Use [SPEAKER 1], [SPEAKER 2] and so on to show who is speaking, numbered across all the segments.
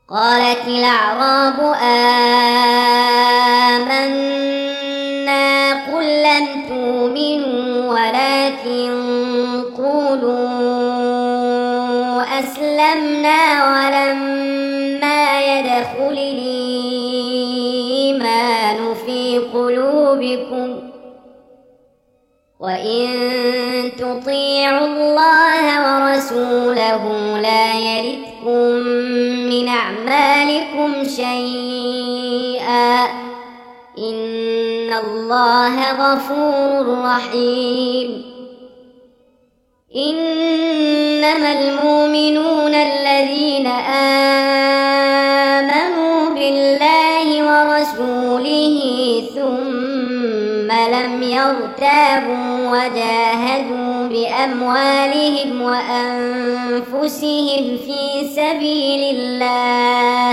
[SPEAKER 1] قالت الأعراب آمنا قل لم تؤمنوا ولكن قولوا أسلمنا ولما يدخل الإيمان في قلوبكم وإن تطيعوا الله ورسوله لا يلتكم من أعمالكم شيئا إن الله غفور رحيم إنما المؤمنون الذين آمنوا بالله ورسوله ثم لم يرتابوا وجاهدوا بأموالهم وأنفسهم في سبيل الله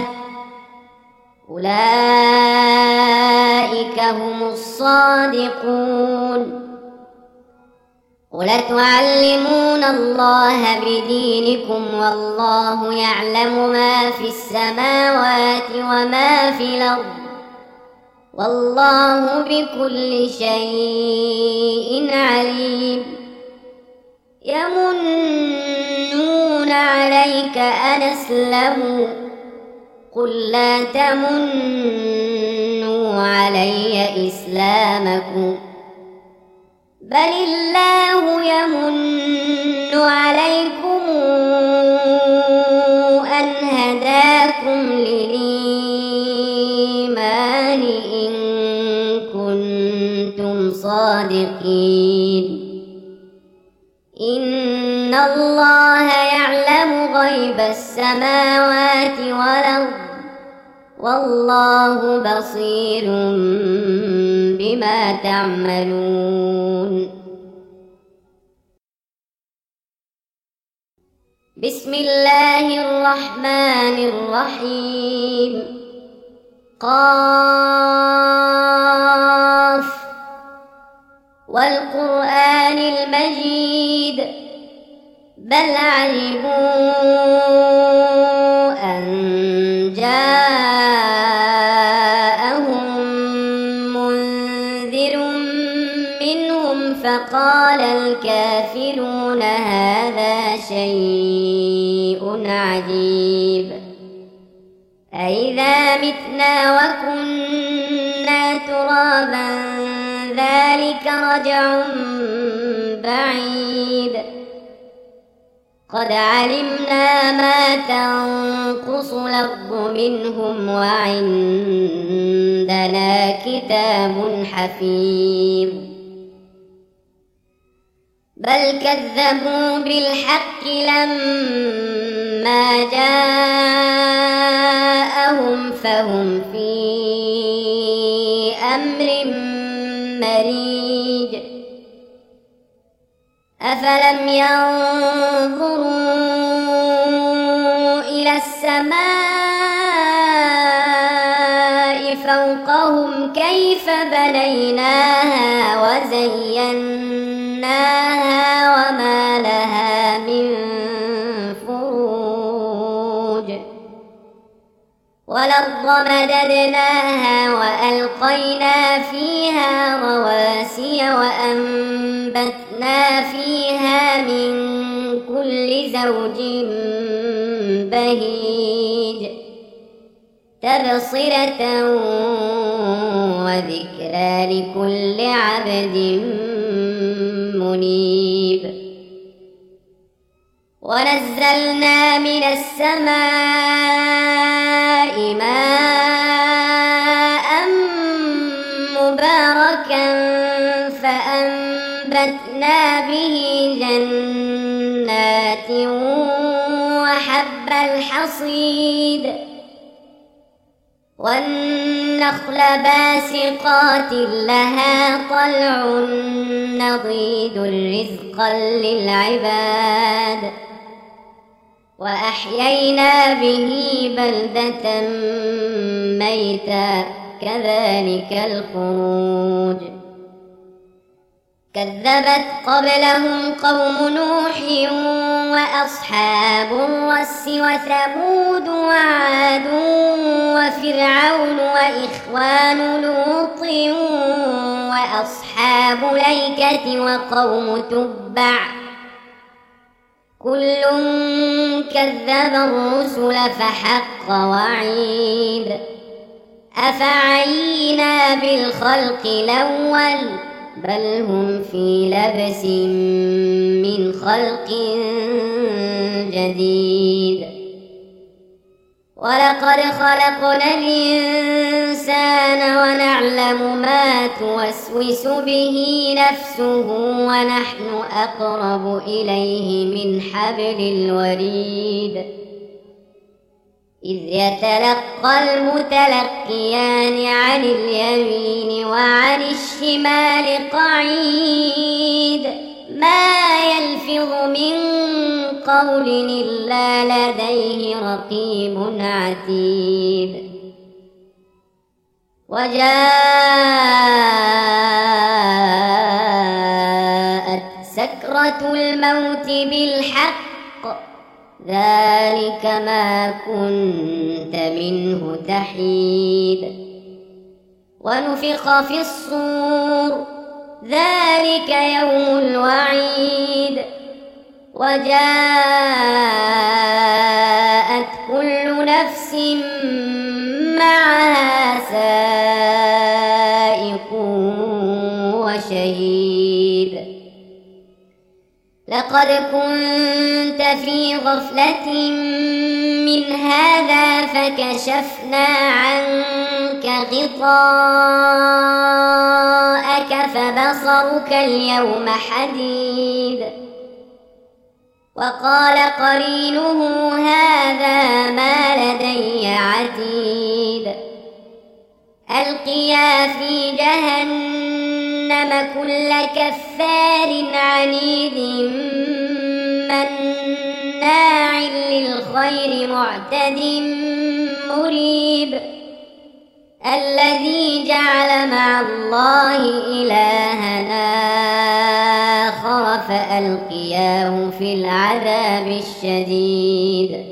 [SPEAKER 1] أولئك هم الصادقون قل تعلمون الله بدينكم والله يعلم ما في السماوات وما في الأرض والله بكل شيء عليم يمنون عليك أن أسلموا قل لا تمنوا علي إسلامكم بل الله يمن عليكم أن هداكم للإيمان إن كنتم صادقين إن الله يعلم غيب السماوات والأرض والله بصير بما تعملون بسم الله الرحمن الرحيم قاف والقرآن المجيد بل عجبوا أن جاءهم منذر منهم فقال الكافرون هذا شيء عجيب أئذا متنا وكنا ترابا ذلك رجع بعيد قد علمنا ما تنقص الأرض منهم وعندنا كتاب حفيظ بل كذبوا بالحق لما جاءهم فهم في أمر مريج أفلم ينظروا إلى السماء فوقهم كيف بنيناها وزيناها وما لها من فروج والأرض مددناها وألقينا فيها رواسي وأنبتنا فيها من كل زوج بهيج تبصرة وذكرى لكل عبد منيب ونزلنا من السماء ماء مباركا فأنبتنا به جنات وحب الحصيد والنخل باسقات لها طلع نضيد رزقا للعباد وأحيينا به بلدة ميتا كذلك الخروج كذبت قبلهم قوم نوح وأصحاب الرس وثمود وعاد وفرعون وإخوان لوط وأصحاب الأيكة وقوم تبع كل كذب الرسل فحق وعيد أفعينا بالخلق الأول بل هم في لبس من خلق جديد ولقد خلقنا الإنسان ونعلم ما توسوس به نفسه ونحن أقرب إليه من حبل الوريد إذ يتلقى المتلقيان عن اليمين وعن الشمال قعيد ما يلفظ من قول إلا لديه رقيب عتيد وجاءت سكرة الموت بالحق ذلك ما كنت منه تحيد ونفخ في الصور ذلك يوم الوعيد وجاءت كل نفس معها سائق وشهيد لقد كنت في غفلة من هذا فكشفنا عنك غطاءك فبصرك اليوم حديد وقال قرينه هذا ما لدي عتيد ألقيا في جهنم كل كفار عنيد مناع للخير معتد مريب الذي جعل مع الله إلهنا آخر فألقياه في العذاب الشديد